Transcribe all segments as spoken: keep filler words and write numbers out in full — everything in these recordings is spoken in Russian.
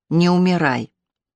Не умирай.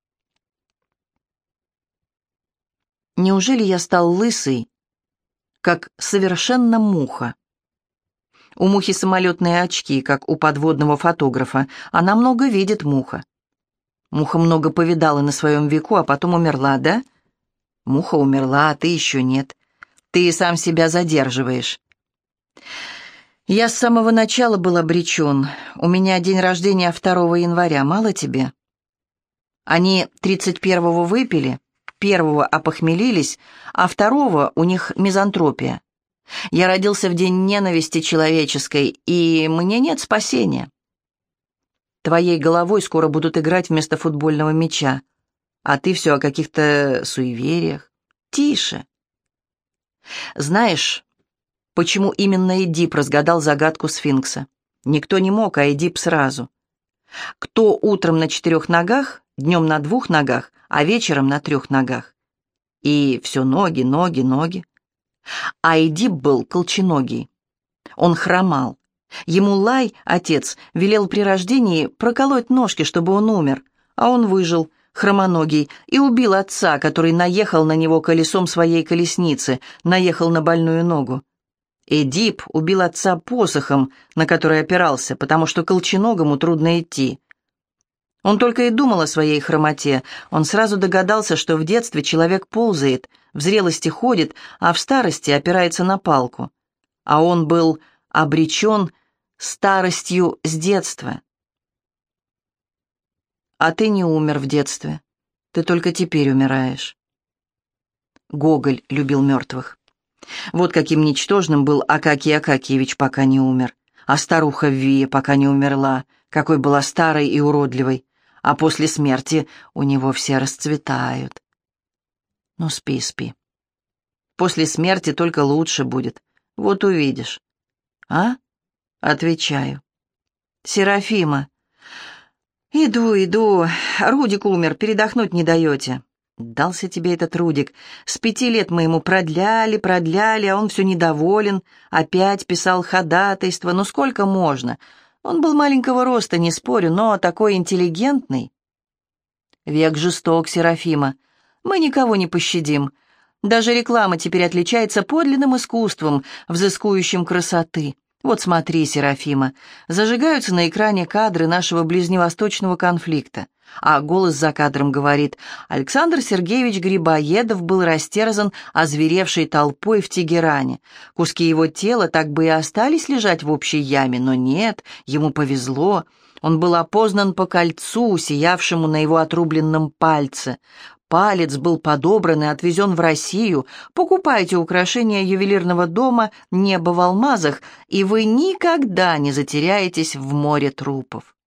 Неужели я стал лысый, как совершенно муха? У мухи самолетные очки, как у подводного фотографа. Она много видит, муха. Муха много повидала на своем веку, а потом умерла, да? Муха умерла, а ты еще нет. Ты сам себя задерживаешь. Я с самого начала был обречен. У меня день рождения второго января. Мало тебе? Они тридцать первого выпили, первого опохмелились, а второго у них мизантропия. Я родился в день ненависти человеческой, и мне нет спасения. Твоей головой скоро будут играть вместо футбольного мяча, а ты все о каких-то суевериях. Тише. Знаешь, почему именно Эдип разгадал загадку сфинкса? Никто не мог, а Эдип сразу. Кто утром на четырех ногах, днем на двух ногах, а вечером на трех ногах? И все ноги, ноги, ноги. А Эдип был колченогий. Он хромал. Ему Лай, отец, велел при рождении проколоть ножки, чтобы он умер, а он выжил, хромоногий, и убил отца, который наехал на него колесом своей колесницы, наехал на больную ногу. Эдип убил отца посохом, на который опирался, потому что колченогому трудно идти. Он только и думал о своей хромоте. Он сразу догадался, что в детстве человек ползает, в зрелости ходит, а в старости опирается на палку. А он был обречен старостью с детства. А ты не умер в детстве. Ты только теперь умираешь. Гоголь любил мертвых. Вот каким ничтожным был Акакий Акакиевич, пока не умер. А старуха Вия, пока не умерла, какой была старой и уродливой. А после смерти у него все расцветают. Ну, спи, спи. После смерти только лучше будет. Вот увидишь. А? Отвечаю. Серафима. Иду, иду. Рудик умер, передохнуть не даете. Дался тебе этот Рудик. С пяти лет мы ему продляли, продляли, а он все недоволен. Опять писал ходатайство. Ну, сколько можно? Он был маленького роста, не спорю, но такой интеллигентный. Век жесток, Серафима. Мы никого не пощадим. Даже реклама теперь отличается подлинным искусством, взыскующим красоты. Вот смотри, Серафима, зажигаются на экране кадры нашего ближневосточного конфликта, а голос за кадром говорит: Александр Сергеевич Грибоедов был растерзан озверевшей толпой в Тегеране. Куски его тела так бы и остались лежать в общей яме, но нет, ему повезло. Он был опознан по кольцу, сиявшему на его отрубленном пальце. Палец был подобран и отвезен в Россию. Покупайте украшения ювелирного дома «Небо в алмазах», и вы никогда не затеряетесь в море трупов.